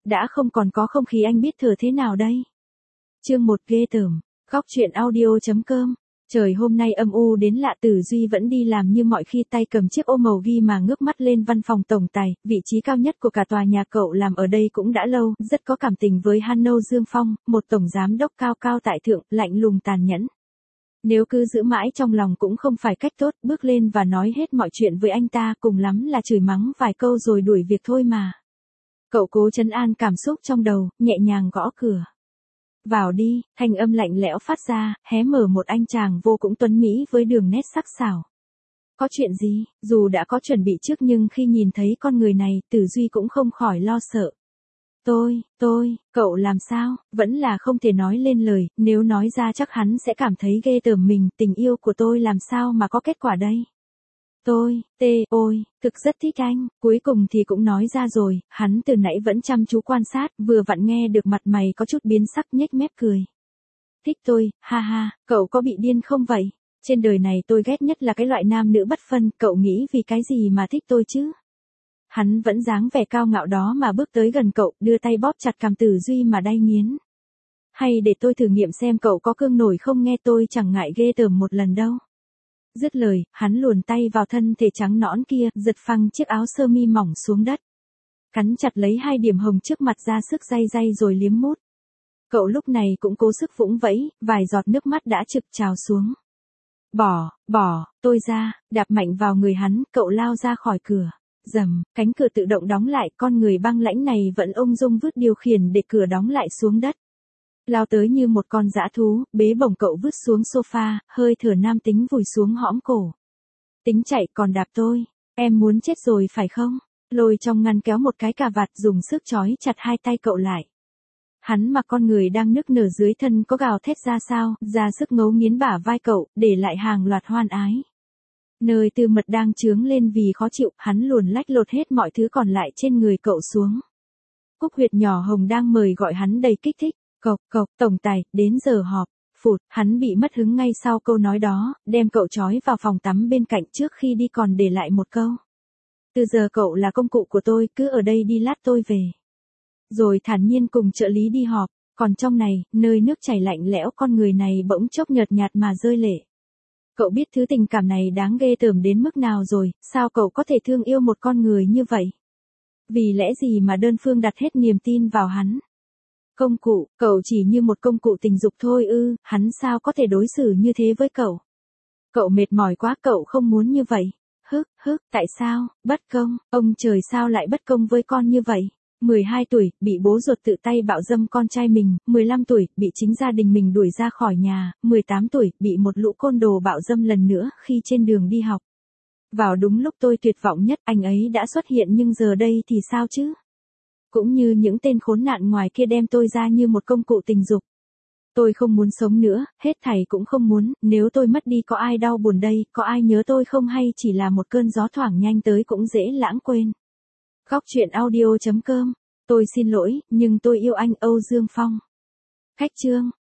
đã không còn có không khí anh biết thở thế nào đây. Chương 1 ghê tởm. Góc truyện audio.com. Trời hôm nay âm u đến lạ, Tử Duy vẫn đi làm như mọi khi, tay cầm chiếc ô màu ghi mà ngước mắt lên văn phòng tổng tài, vị trí cao nhất của cả tòa nhà. Cậu làm ở đây cũng đã lâu, rất có cảm tình với Hanno Dương Phong, một tổng giám đốc cao cao tại thượng, lạnh lùng tàn nhẫn. Nếu cứ giữ mãi trong lòng cũng không phải cách tốt, bước lên và nói hết mọi chuyện với anh ta, cùng lắm là chửi mắng vài câu rồi đuổi việc thôi mà. Cậu cố trấn an cảm xúc trong đầu, nhẹ nhàng gõ cửa. Vào đi, thanh âm lạnh lẽo phát ra, hé mở một anh chàng vô cùng tuấn mỹ với đường nét sắc sảo. Có chuyện gì? Dù đã có chuẩn bị trước nhưng khi nhìn thấy con người này, Tử Duy cũng không khỏi lo sợ. Cậu làm sao? Vẫn là không thể nói lên lời, nếu nói ra chắc hắn sẽ cảm thấy ghê tởm mình, tình yêu của tôi làm sao mà có kết quả đây? Ôi, thực rất thích anh, cuối cùng thì cũng nói ra rồi, hắn từ nãy vẫn chăm chú quan sát, vừa vặn nghe được mặt mày có chút biến sắc, nhếch mép cười. Thích tôi, ha ha, cậu có bị điên không vậy? Trên đời này tôi ghét nhất là cái loại nam nữ bất phân, cậu nghĩ vì cái gì mà thích tôi chứ? Hắn vẫn dáng vẻ cao ngạo đó mà bước tới gần cậu, đưa tay bóp chặt cằm Tử Duy mà đay nghiến. Hay để tôi thử nghiệm xem cậu có cương nổi không, nghe tôi chẳng ngại ghê tởm một lần đâu. Dứt lời, hắn luồn tay vào thân thể trắng nõn kia, giật phăng chiếc áo sơ mi mỏng xuống đất. Cắn chặt lấy hai điểm hồng trước mặt ra sức day rồi liếm mút. Cậu lúc này cũng cố sức vũng vẫy, vài giọt nước mắt đã trực trào xuống. Bỏ, tôi ra, đạp mạnh vào người hắn, cậu lao ra khỏi cửa. Rầm, cánh cửa tự động đóng lại, con người băng lãnh này vẫn ung dung vứt điều khiển để cửa đóng lại xuống đất. Lao tới như một con dã thú, bế bổng cậu vứt xuống sofa, hơi thở nam tính vùi xuống hõm cổ. Tính chạy còn đạp tôi, em muốn chết rồi phải không? Lôi trong ngăn kéo một cái cà vạt, dùng sức trói chặt hai tay cậu lại. Hắn mặc con người đang nức nở dưới thân có gào thét ra sao, ra sức ngấu nghiến bả vai cậu, để lại hàng loạt hoan ái. Nơi tư mật đang chướng lên vì khó chịu, hắn luồn lách lột hết mọi thứ còn lại trên người cậu xuống. Cúc huyệt nhỏ hồng đang mời gọi hắn đầy kích thích. Cộc, tổng tài, đến giờ họp. Phụt, hắn bị mất hứng ngay sau câu nói đó, đem cậu trói vào phòng tắm bên cạnh, trước khi đi còn để lại một câu. Từ giờ cậu là công cụ của tôi, cứ ở đây đi lát tôi về. Rồi thản nhiên cùng trợ lý đi họp, còn trong này, nơi nước chảy lạnh lẽo, con người này bỗng chốc nhợt nhạt mà rơi lệ. Cậu biết thứ tình cảm này đáng ghê tởm đến mức nào rồi, sao cậu có thể thương yêu một con người như vậy? Vì lẽ gì mà đơn phương đặt hết niềm tin vào hắn? Công cụ, cậu chỉ như một công cụ tình dục thôi ư, hắn sao có thể đối xử như thế với cậu? Cậu mệt mỏi quá, cậu không muốn như vậy. Tại sao, bất công, ông trời sao lại bất công với con như vậy? 12 tuổi, bị bố ruột tự tay bạo dâm con trai mình, 15 tuổi, bị chính gia đình mình đuổi ra khỏi nhà, 18 tuổi, bị một lũ côn đồ bạo dâm lần nữa khi trên đường đi học. Vào đúng lúc tôi tuyệt vọng nhất, anh ấy đã xuất hiện, nhưng giờ đây thì sao chứ? Cũng như những tên khốn nạn ngoài kia đem tôi ra như một công cụ tình dục. Tôi không muốn sống nữa, hết thảy cũng không muốn, nếu tôi mất đi có ai đau buồn đây, có ai nhớ tôi không, hay chỉ là một cơn gió thoảng nhanh tới cũng dễ lãng quên. Góc truyện audio.com. Tôi xin lỗi, nhưng tôi yêu anh, Âu Dương Phong. Khách chương.